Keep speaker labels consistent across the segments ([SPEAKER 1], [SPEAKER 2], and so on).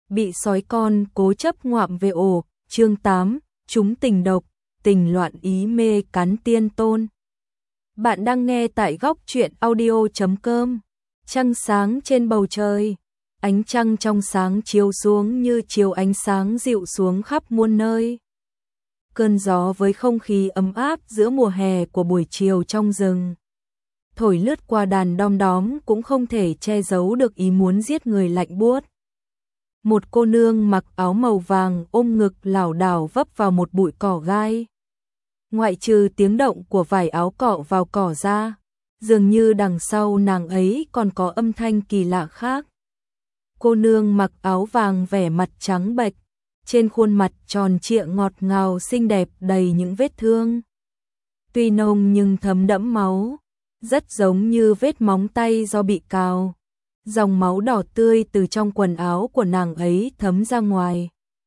[SPEAKER 1] bị sói con cố chấp ngoạm về ổ. Chương 8, chúng tình độc, tình loạn ý mê cắn tiên tôn. Bạn đang nghe tại góc truyện audio.com. Trăng sáng trên bầu trời, ánh trăng trong sáng chiếu xuống như chiếu ánh sáng dịu xuống khắp muôn nơi. Cơn gió với không khí ấm áp giữa mùa hè của buổi chiều trong rừng, thổi lướt qua đàn đom đóm cũng không thể che giấu được ý muốn giết người lạnh buốt. Một cô nương mặc áo màu vàng ôm ngực lảo đảo vấp vào một bụi cỏ gai. Ngoại trừ tiếng động của vải áo cọ vào cỏ ra, dường như đằng sau nàng ấy còn có âm thanh kỳ lạ khác. Cô nương mặc áo vàng vẻ mặt trắng bệch, trên khuôn mặt tròn trịa ngọt ngào xinh đẹp đầy những vết thương. Tuy nông nhưng thấm đẫm máu, rất giống như vết móng tay do bị cào. Dòng máu đỏ tươi từ trong quần áo của nàng ấy thấm ra ngoài.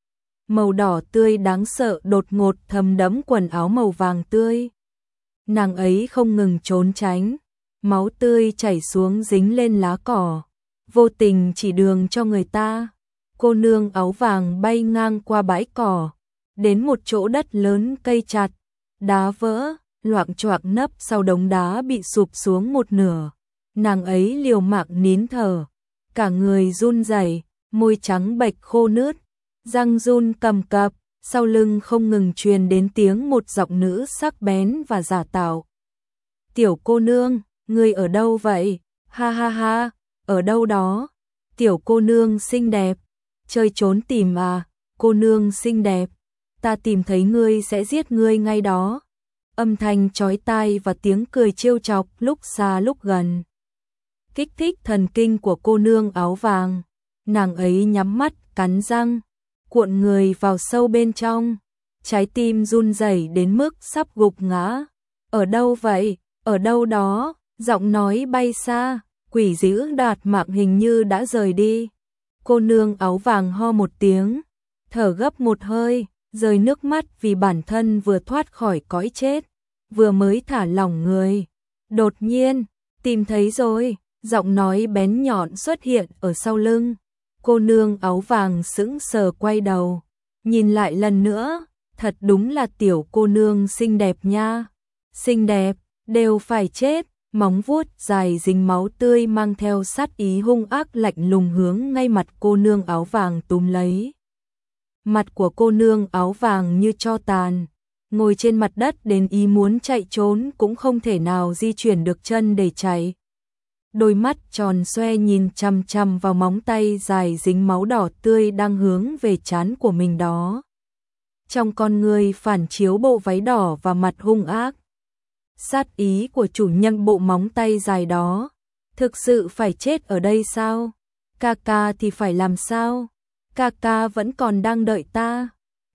[SPEAKER 1] Màu đỏ tươi đáng sợ đột ngột thấm đẫm quần áo màu vàng tươi. Nàng ấy không ngừng trốn tránh, máu tươi chảy xuống dính lên lá cỏ, vô tình chỉ đường cho người ta. Cô nương áo vàng bay ngang qua bãi cỏ, đến một chỗ đất lớn cây chặt, đá vỡ, loạng choạng nấp sau đống đá bị sụp xuống một nửa. Nàng ấy liều mạng nín thở, cả người run rẩy, môi trắng bệch khô nứt, răng run cầm cập, sau lưng không ngừng truyền đến tiếng một giọng nữ sắc bén và giả tạo. "Tiểu cô nương, ngươi ở đâu vậy? Ha ha ha, ở đâu đó? Tiểu cô nương xinh đẹp, chơi trốn tìm à? Cô nương xinh đẹp, ta tìm thấy ngươi sẽ giết ngươi ngay đó." Âm thanh chói tai và tiếng cười trêu chọc lúc xa lúc gần kích thích thần kinh của cô nương áo vàng. Nàng ấy nhắm mắt, cắn răng, cuộn người vào sâu bên trong, trái tim run rẩy đến mức sắp gục ngã. "Ở đâu vậy? Ở đâu đó?" Giọng nói bay xa, quỷ dữ Đạt Mạng hình như đã rời đi. Cô nương áo vàng ho một tiếng, thở gấp một hơi, rơi nước mắt vì bản thân vừa thoát khỏi cõi chết, vừa mới thả lỏng người. Đột nhiên, tìm thấy rồi. Giọng nói bén nhọn xuất hiện ở sau lưng. Cô nương áo vàng sững sờ quay đầu, nhìn lại lần nữa, thật đúng là tiểu cô nương xinh đẹp nha. Xinh đẹp, đều phải chết. Móng vuốt dài dính máu tươi mang theo sát ý hung ác lạnh lùng hướng ngay mặt cô nương áo vàng túm lấy. Mặt của cô nương áo vàng như tro tàn, ngồi trên mặt đất đến ý muốn chạy trốn cũng không thể nào di chuyển được chân để chạy. Đôi mắt tròn xoe nhìn chằm chằm vào móng tay dài dính máu đỏ tươi đang hướng về trán của mình đó. Trong con người phản chiếu bộ váy đỏ và mặt hung ác. Sát ý của chủ nhân bộ móng tay dài đó. Thực sự phải chết ở đây sao? Ca ca thì phải làm sao? Ca ca vẫn còn đang đợi ta.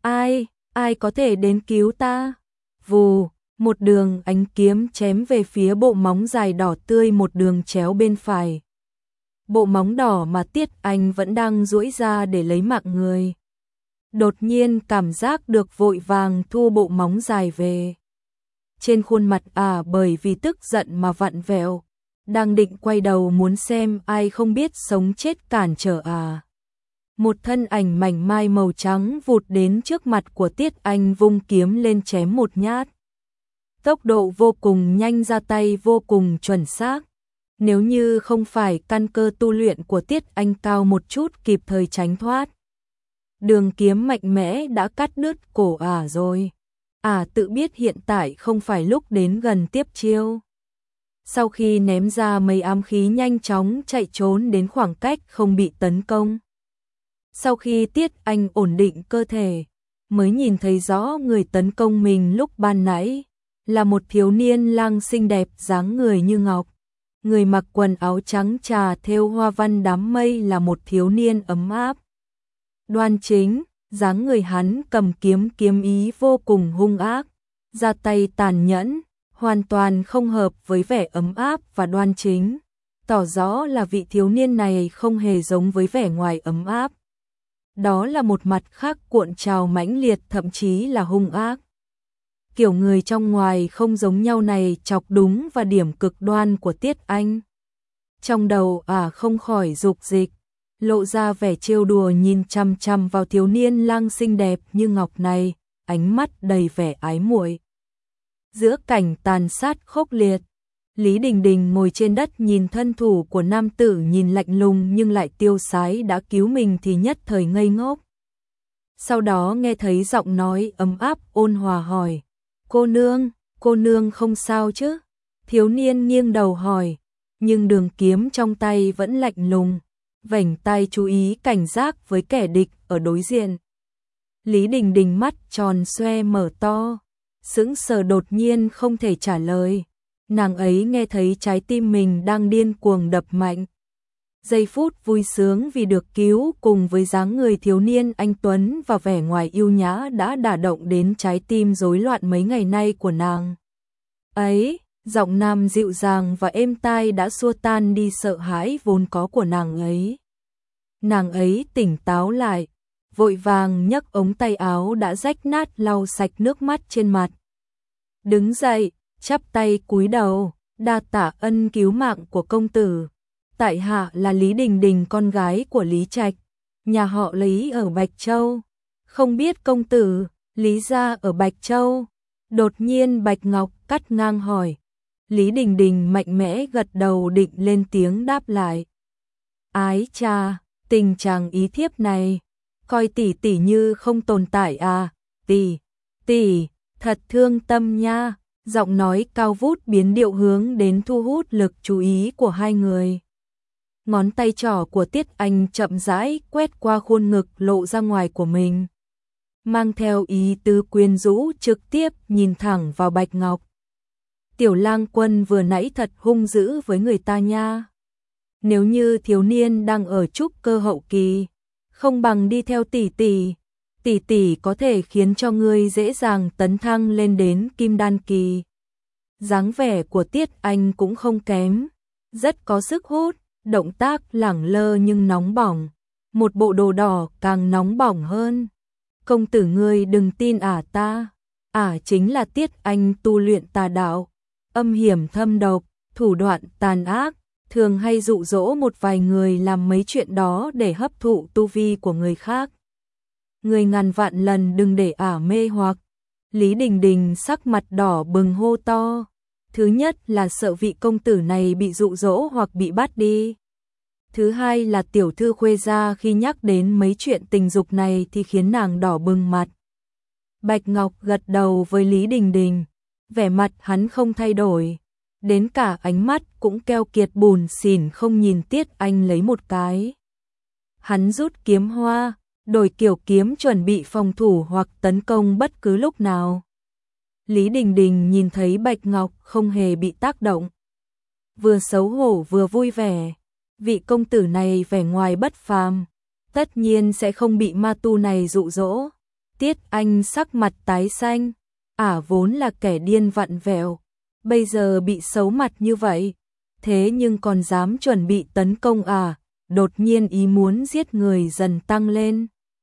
[SPEAKER 1] Ai có thể đến cứu ta? Vù, một đường ánh kiếm chém về phía bộ móng dài đỏ tươi một đường chéo bên phải. Bộ móng đỏ mà Tiết Anh vẫn đang duỗi ra để lấy mạng người. Đột nhiên cảm giác được vội vàng thu bộ móng dài về. Trên khuôn mặt bởi vì tức giận mà vặn vẹo, đang định quay đầu muốn xem ai không biết sống chết cản trở một thân ảnh mảnh mai màu trắng vụt đến trước mặt của Tiết Anh vung kiếm lên chém một nhát. Tốc độ vô cùng nhanh, ra tay vô cùng chuẩn xác. Nếu như không phải căn cơ tu luyện của Tiết Anh cao một chút kịp thời tránh thoát, đường kiếm mạnh mẽ đã cắt đứt cổ rồi. Tự biết hiện tại không phải lúc đến gần tiếp chiêu. Sau khi ném ra mấy ám khí nhanh chóng chạy trốn đến khoảng cách không bị tấn công. Sau khi Tiết Anh ổn định cơ thể, mới nhìn thấy rõ người tấn công mình lúc ban nãy là một thiếu niên lang xinh đẹp dáng người như ngọc. Người mặc quần áo trắng trà thêu hoa văn đám mây là một thiếu niên ấm áp, đoan chính, dáng người hắn cầm kiếm ý vô cùng hung ác, ra tay tàn nhẫn, hoàn toàn không hợp với vẻ ấm áp và đoan chính, tỏ rõ là vị thiếu niên này không hề giống với vẻ ngoài ấm áp. Đó là một mặt khác cuộn trào mãnh liệt, thậm chí là hung ác. Kiểu người trong ngoài không giống nhau này chọc đúng vào điểm cực đoan của Tiết Anh. Trong đầu không khỏi dục dịch, lộ ra vẻ trêu đùa nhìn chằm chằm vào thiếu niên lang xinh đẹp như ngọc này, ánh mắt đầy vẻ ái muội. Giữa cảnh tàn sát khốc liệt, Lý Đình Đình ngồi trên đất nhìn thân thủ của nam tử nhìn lạnh lùng nhưng lại tiêu sái đã cứu mình thì nhất thời ngây ngốc. Sau đó nghe thấy giọng nói ấm áp ôn hòa hỏi, cô nương không sao chứ? Thiếu niên nghiêng đầu hỏi, nhưng đường kiếm trong tay vẫn lạnh lùng, vảnh tay chú ý cảnh giác với kẻ địch ở đối diện. Lý Đình Đình mắt tròn xoe mở to, sững sờ đột nhiên không thể trả lời. Nàng ấy nghe thấy trái tim mình đang điên cuồng đập mạnh. Giây phút vui sướng vì được cứu cùng với dáng người thiếu niên anh tuấn và vẻ ngoài yêu nhã đã đả động đến trái tim rối loạn mấy ngày nay của nàng. Ấy, giọng nam dịu dàng và êm tai đã xua tan đi sợ hãi vốn có của nàng ấy. Nàng ấy tỉnh táo lại, vội vàng nhấc ống tay áo đã rách nát lau sạch nước mắt trên mặt. Đứng dậy, chắp tay cúi đầu, đa tạ ân cứu mạng của công tử. Tại hạ là Lý Đình Đình, con gái của Lý Trạch, nhà họ Lý ở Bạch Châu. Không biết công tử, Lý gia ở Bạch Châu. Đột nhiên Bạch Ngọc cắt ngang hỏi. Lý Đình Đình mạnh mẽ gật đầu định lên tiếng đáp lại. Ái cha, tình chàng ý thiếp này, coi tỷ tỷ như không tồn tại à, tỷ, thật thương tâm nha. Giọng nói cao vút biến điệu hướng đến thu hút lực chú ý của hai người. Ngón tay trỏ của Tiết Anh chậm rãi quét qua khuôn ngực lộ ra ngoài của mình, mang theo ý tứ quyến rũ trực tiếp nhìn thẳng vào Bạch Ngọc. Tiểu lang quân vừa nãy thật hung dữ với người ta nha. Nếu như thiếu niên đang ở trúc cơ hậu kỳ, không bằng đi theo tỷ tỷ có thể khiến cho ngươi dễ dàng tấn thăng lên đến kim đan kỳ. Dáng vẻ của Tiết Anh cũng không kém, rất có sức hút, động tác lẳng lơ nhưng nóng bỏng, một bộ đồ đỏ càng nóng bỏng hơn. Công tử ngươi đừng tin ta, chính là Tiết Anh tu luyện tà đạo, âm hiểm thâm độc, thủ đoạn tàn ác, thường hay dụ dỗ một vài người làm mấy chuyện đó để hấp thụ tu vi của người khác. Người ngàn vạn lần đừng để mê hoặc. Lý Đình Đình sắc mặt đỏ bừng hô to. Thứ nhất là sợ vị công tử này bị dụ dỗ hoặc bị bắt đi. Thứ hai là tiểu thư Khuê gia khi nhắc đến mấy chuyện tình dục này thì khiến nàng đỏ bừng mặt. Bạch Ngọc gật đầu với Lý Đình Đình, vẻ mặt hắn không thay đổi, đến cả ánh mắt cũng keo kiệt bùn xỉn không nhìn Tiết Anh lấy một cái. Hắn rút kiếm hoa, đổi kiểu kiếm chuẩn bị phòng thủ hoặc tấn công bất cứ lúc nào. Lý Đình Đình nhìn thấy Bạch Ngọc không hề bị tác động, vừa xấu hổ vừa vui vẻ. Vị công tử này vẻ ngoài bất phàm, tất nhiên sẽ không bị ma tu này dụ dỗ. Tiết Anh sắc mặt tái xanh, vốn là kẻ điên vặn vẹo, bây giờ bị xấu mặt như vậy, thế nhưng còn dám chuẩn bị tấn công đột nhiên ý muốn giết người dần tăng lên.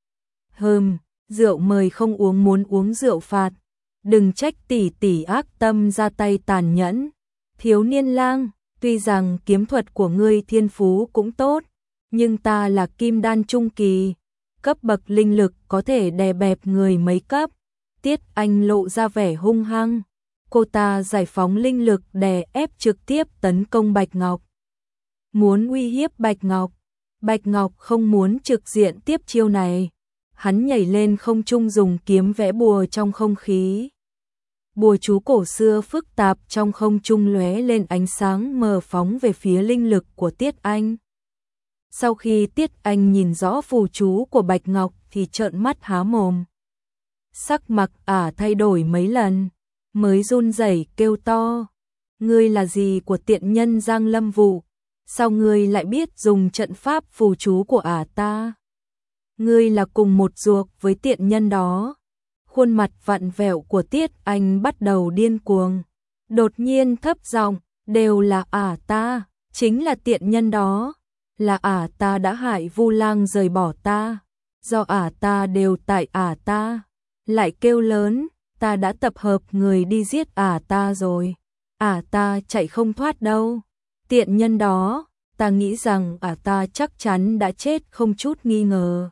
[SPEAKER 1] Rượu mời không uống muốn uống rượu phạt, đừng trách tỷ ác tâm ra tay tàn nhẫn. Thiếu niên lang, tuy rằng kiếm thuật của ngươi thiên phú cũng tốt, nhưng ta là kim đan trung kỳ, cấp bậc linh lực có thể đè bẹp người mấy cấp. Tiết Anh lộ ra vẻ hung hăng, cô ta giải phóng linh lực đè ép trực tiếp tấn công Bạch Ngọc. Muốn uy hiếp Bạch Ngọc. Bạch Ngọc không muốn trực diện tiếp chiêu này, hắn nhảy lên không trung dùng kiếm vẽ bùa trong không khí. Bùa chú cổ xưa phức tạp trong không trung lóe lên ánh sáng mờ phóng về phía linh lực của Tiết Anh. Sau khi Tiết Anh nhìn rõ phù chú của Bạch Ngọc thì trợn mắt há mồm. Sắc mặt thay đổi mấy lần, mới run rẩy kêu to. Ngươi là gì của tiện nhân Giang Lâm Vũ? Sao ngươi lại biết dùng trận pháp phù chú của ta? Ngươi là cùng một ruột với tiện nhân đó. Khuôn mặt vặn vẹo của Tiết Anh bắt đầu điên cuồng. Đột nhiên thấp giọng, đều là ta, chính là tiện nhân đó. Là ta đã hại Vu Lang rời bỏ ta. Do ta đều tại ta. Lại kêu lớn, ta đã tập hợp người đi giết ta rồi. Ta chạy không thoát đâu. Tiện nhân đó, ta nghĩ rằng ta chắc chắn đã chết không chút nghi ngờ.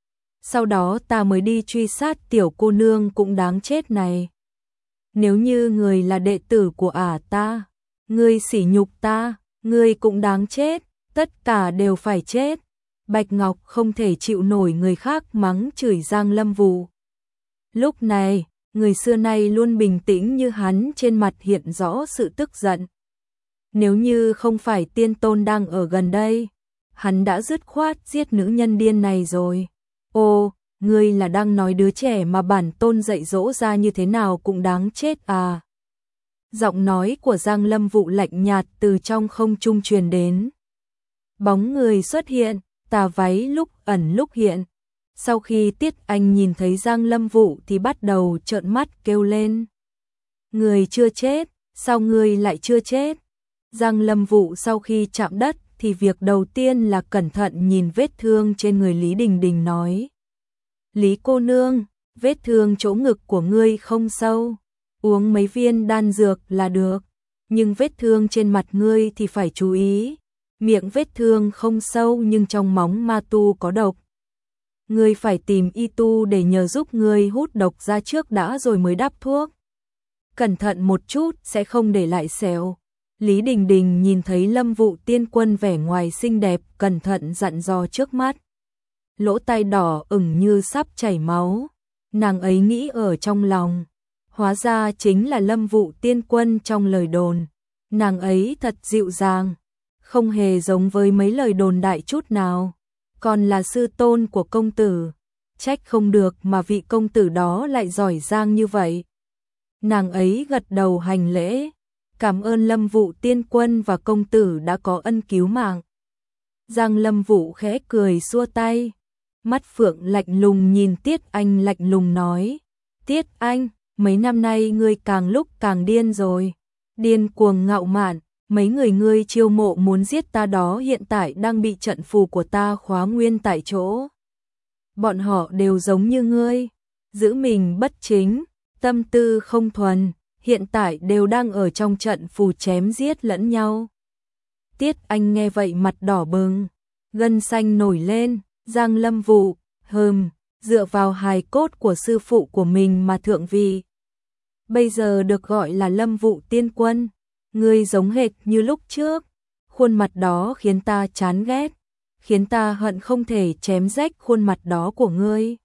[SPEAKER 1] Sau đó ta mới đi truy sát tiểu cô nương cũng đáng chết này. Nếu như người là đệ tử của ta, ngươi sỉ nhục ta, ngươi cũng đáng chết, tất cả đều phải chết. Bạch Ngọc không thể chịu nổi người khác mắng chửi Giang Lâm Vũ. Lúc này, người xưa nay luôn bình tĩnh như hắn trên mặt hiện rõ sự tức giận. Nếu như không phải Tiên Tôn đang ở gần đây, hắn đã dứt khoát giết nữ nhân điên này rồi. Ô, ngươi là đang nói đứa trẻ mà bản tôn dạy dỗ ra như thế nào cũng đáng chết à? Giọng nói của Giang Lâm Vũ lạnh nhạt từ trong không trung truyền đến. Bóng người xuất hiện, tà váy lúc ẩn lúc hiện. Sau khi Tiết Anh nhìn thấy Giang Lâm Vũ thì bắt đầu trợn mắt kêu lên. Người chưa chết, sao người lại chưa chết? Giang Lâm Vũ sau khi chạm đất thì việc đầu tiên là cẩn thận nhìn vết thương trên người Lý Đình Đình nói. Lý cô nương, vết thương chỗ ngực của ngươi không sâu, uống mấy viên đan dược là được, nhưng vết thương trên mặt ngươi thì phải chú ý, miệng vết thương không sâu nhưng trong móng ma tu có độc. Ngươi phải tìm y tu để nhờ giúp ngươi hút độc ra trước đã rồi mới đắp thuốc. Cẩn thận một chút sẽ không để lại sẹo. Lý Đình Đình nhìn thấy Lâm Vũ tiên quân vẻ ngoài xinh đẹp, cẩn thận dặn dò trước mắt. Lỗ tai đỏ ửng như sắp chảy máu. Nàng ấy nghĩ ở trong lòng, hóa ra chính là Lâm Vũ tiên quân trong lời đồn. Nàng ấy thật dịu dàng, không hề giống với mấy lời đồn đại chút nào. Còn là sư tôn của công tử, trách không được mà vị công tử đó lại giỏi giang như vậy. Nàng ấy gật đầu hành lễ, cảm ơn Lâm Vũ tiên quân và công tử đã có ân cứu mạng. Giang Lâm Vũ khẽ cười xua tay, mắt phượng lạnh lùng nhìn Tiết Anh lạnh lùng nói. Tiết Anh, mấy năm nay ngươi càng lúc càng điên rồi, điên cuồng ngạo mạn. Mấy người ngươi chiêu mộ muốn giết ta đó hiện tại đang bị trận phù của ta khóa nguyên tại chỗ. Bọn họ đều giống như ngươi, giữ mình bất chính, tâm tư không thuần, hiện tại đều đang ở trong trận phù chém giết lẫn nhau. Tiết Anh nghe vậy mặt đỏ bừng, gân xanh nổi lên. Giang Lâm Vũ, dựa vào hài cốt của sư phụ của mình mà thượng vị. Bây giờ được gọi là Lâm Vũ tiên quân. Ngươi giống hệt như lúc trước, khuôn mặt đó khiến ta chán ghét, khiến ta hận không thể chém rách khuôn mặt đó của ngươi.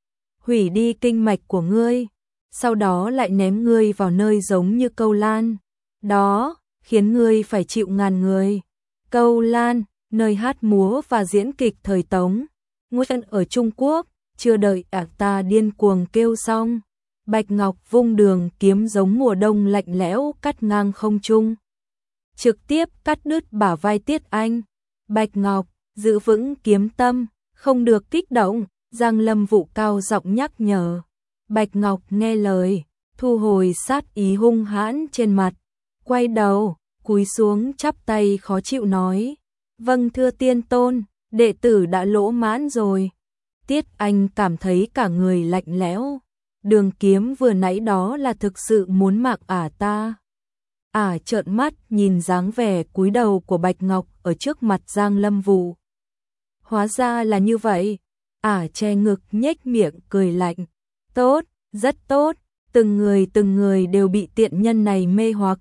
[SPEAKER 1] Hủy đi kinh mạch của ngươi, sau đó lại ném ngươi vào nơi giống như Câu Lan. Đó, khiến ngươi phải chịu ngàn người. Câu Lan, nơi hát múa và diễn kịch thời Tống, nguyên ở Trung Quốc, chưa đợi ta điên cuồng kêu xong. Bạch Ngọc vung đường kiếm giống mùa đông lạnh lẽo cắt ngang không trung, trực tiếp cắt đứt bả vai Tiết Anh. Bạch Ngọc, giữ vững kiếm tâm, không được kích động, Giang Lâm Vũ cao giọng nhắc nhở. Bạch Ngọc nghe lời, thu hồi sát ý hung hãn trên mặt, quay đầu, cúi xuống chắp tay khó chịu nói. Vâng thưa tiên tôn, đệ tử đã lỗ mãn rồi. Tiết Anh cảm thấy cả người lạnh lẽo. Đường kiếm vừa nãy đó là thực sự muốn mạng ta. Trợn mắt nhìn dáng vẻ cúi đầu của Bạch Ngọc ở trước mặt Giang Lâm Vũ. Hóa ra là như vậy. Che ngực nhếch miệng cười lạnh. Tốt, rất tốt, từng người đều bị tiện nhân này mê hoặc.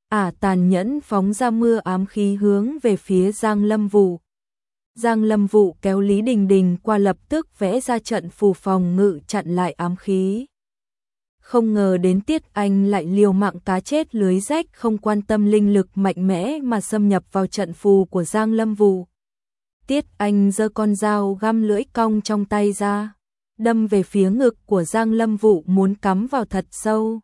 [SPEAKER 1] Tàn nhẫn phóng ra mưa ám khí hướng về phía Giang Lâm Vũ. Giang Lâm Vũ kéo Lý Đình Đình qua, lập tức vẽ ra trận phù phòng ngự chặn lại ám khí. Không ngờ đến Tiết Anh lại liều mạng cá chết lưới rách, không quan tâm linh lực mạnh mẽ mà xâm nhập vào trận phù của Giang Lâm Vũ. Tiết Anh giơ con dao găm lưỡi cong trong tay ra, đâm về phía ngực của Giang Lâm Vũ, muốn cắm vào thật sâu.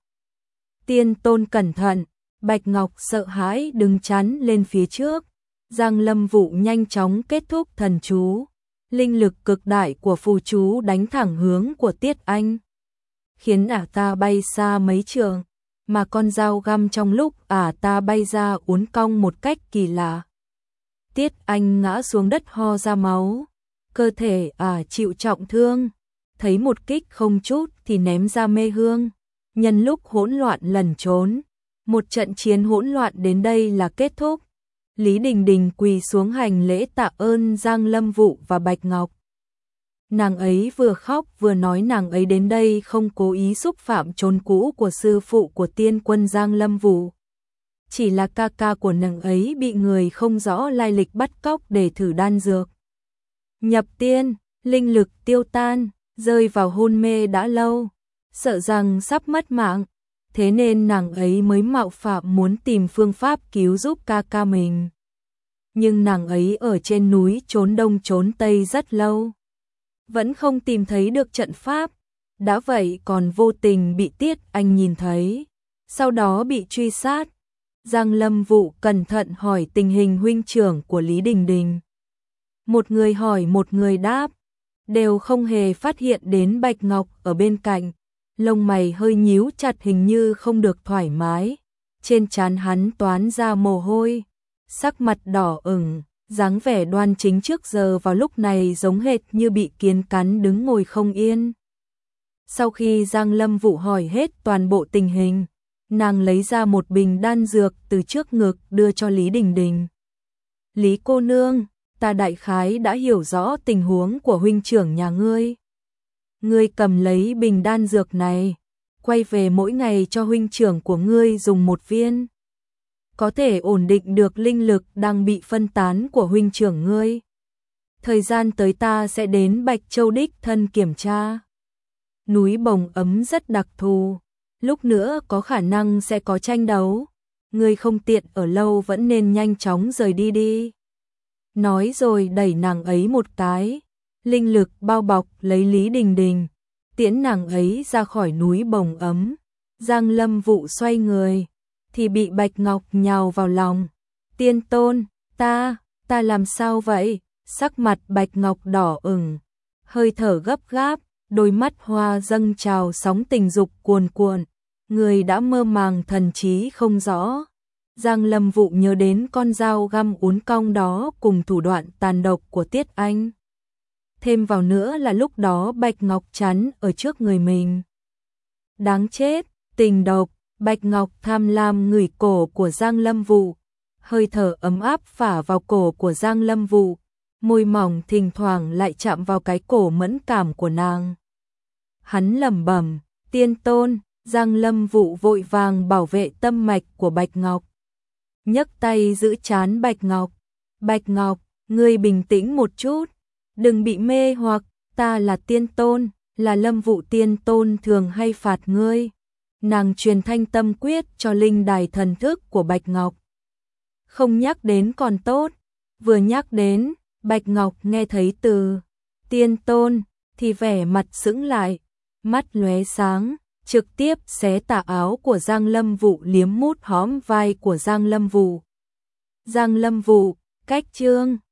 [SPEAKER 1] Tiên tôn cẩn thận, Bạch Ngọc sợ hãi đứng chắn lên phía trước. Giang Lâm Vũ nhanh chóng kết thúc thần chú, linh lực cực đại của phù chú đánh thẳng hướng của Tiết Anh, khiến ta bay xa mấy trượng, mà con dao găm trong lúc ta bay ra uốn cong một cách kỳ lạ. Tiết Anh ngã xuống đất ho ra máu, cơ thể chịu trọng thương, thấy một kích không chút thì ném ra mê hương. Nhân lúc hỗn loạn lẩn trốn, một trận chiến hỗn loạn đến đây là kết thúc. Lý Đình Đình quỳ xuống hành lễ tạ ơn Giang Lâm Vũ và Bạch Ngọc. Nàng ấy vừa khóc vừa nói nàng ấy đến đây không cố ý xúc phạm chốn cũ của sư phụ của tiên quân Giang Lâm Vũ. Chỉ là ca ca của nàng ấy bị người không rõ lai lịch bắt cóc để thử đan dược. Nhập tiên, linh lực tiêu tan, rơi vào hôn mê đã lâu, sợ rằng sắp mất mạng, thế nên nàng ấy mới mạo phạm muốn tìm phương pháp cứu giúp ca ca mình. Nhưng nàng ấy ở trên núi trốn đông trốn tây rất lâu, vẫn không tìm thấy được trận pháp, đã vậy còn vô tình bị Tiết Anh nhìn thấy, sau đó bị truy sát. Giang Lâm Vũ cẩn thận hỏi tình hình huynh trưởng của Lý Đình Đình. Một người hỏi một người đáp, đều không hề phát hiện đến Bạch Ngọc ở bên cạnh, lông mày hơi nhíu chặt hình như không được thoải mái, trên trán hắn toán ra mồ hôi, sắc mặt đỏ ửng, dáng vẻ đoan chính trước giờ vào lúc này giống hệt như bị kiến cắn đứng ngồi không yên. Sau khi Giang Lâm Vũ hỏi hết toàn bộ tình hình, nàng lấy ra một bình đan dược từ trước ngực đưa cho Lý Đình Đình. Lý cô nương, ta đại khái đã hiểu rõ tình huống của huynh trưởng nhà ngươi. Ngươi cầm lấy bình đan dược này, quay về mỗi ngày cho huynh trưởng của ngươi dùng một viên. Có thể ổn định được linh lực đang bị phân tán của huynh trưởng ngươi. Thời gian tới ta sẽ đến Bạch Châu đích thân kiểm tra. Núi Bồng Ấm rất đặc thù, lúc nữa có khả năng sẽ có tranh đấu. Ngươi không tiện ở lâu vẫn nên nhanh chóng rời đi đi. Nói rồi đẩy nàng ấy một cái, linh lực bao bọc lấy Lý Đình Đình, tiễn nàng ấy ra khỏi núi Bồng Ấm. Giang Lâm Vũ xoay người, thì bị Bạch Ngọc nhào vào lòng. Tiên tôn, ta làm sao vậy? Sắc mặt Bạch Ngọc đỏ ửng, hơi thở gấp gáp, đôi mắt hoa dâng trào sóng tình dục cuồn cuộn, người đã mơ màng thần trí không rõ. Giang Lâm Vũ nhớ đến con dao găm uốn cong đó cùng thủ đoạn tàn độc của Tiết Anh. Thêm vào nữa là lúc đó Bạch Ngọc chắn ở trước người mình. Đáng chết, tình độc. Bạch Ngọc tham lam ngửi cổ của Giang Lâm Vũ, hơi thở ấm áp phả vào cổ của Giang Lâm Vũ, môi mỏng thỉnh thoảng lại chạm vào cái cổ mẫn cảm của nàng. Hắn lẩm bẩm, tiên tôn. Giang Lâm Vũ vội vàng bảo vệ tâm mạch của Bạch Ngọc, nhấc tay giữ trán Bạch Ngọc. Bạch Ngọc, ngươi bình tĩnh một chút, đừng bị mê hoặc, ta là tiên tôn, là Lâm Vũ tiên tôn thường hay phạt ngươi. Nàng truyền thanh tâm quyết cho linh đài thần thức của Bạch Ngọc. Không nhắc đến còn tốt, vừa nhắc đến, Bạch Ngọc nghe thấy từ tiên tôn thì vẻ mặt sững lại, mắt lóe sáng, trực tiếp xé tà áo của Giang Lâm Vũ liếm mút hõm vai của Giang Lâm Vũ. Giang Lâm Vũ, cách chương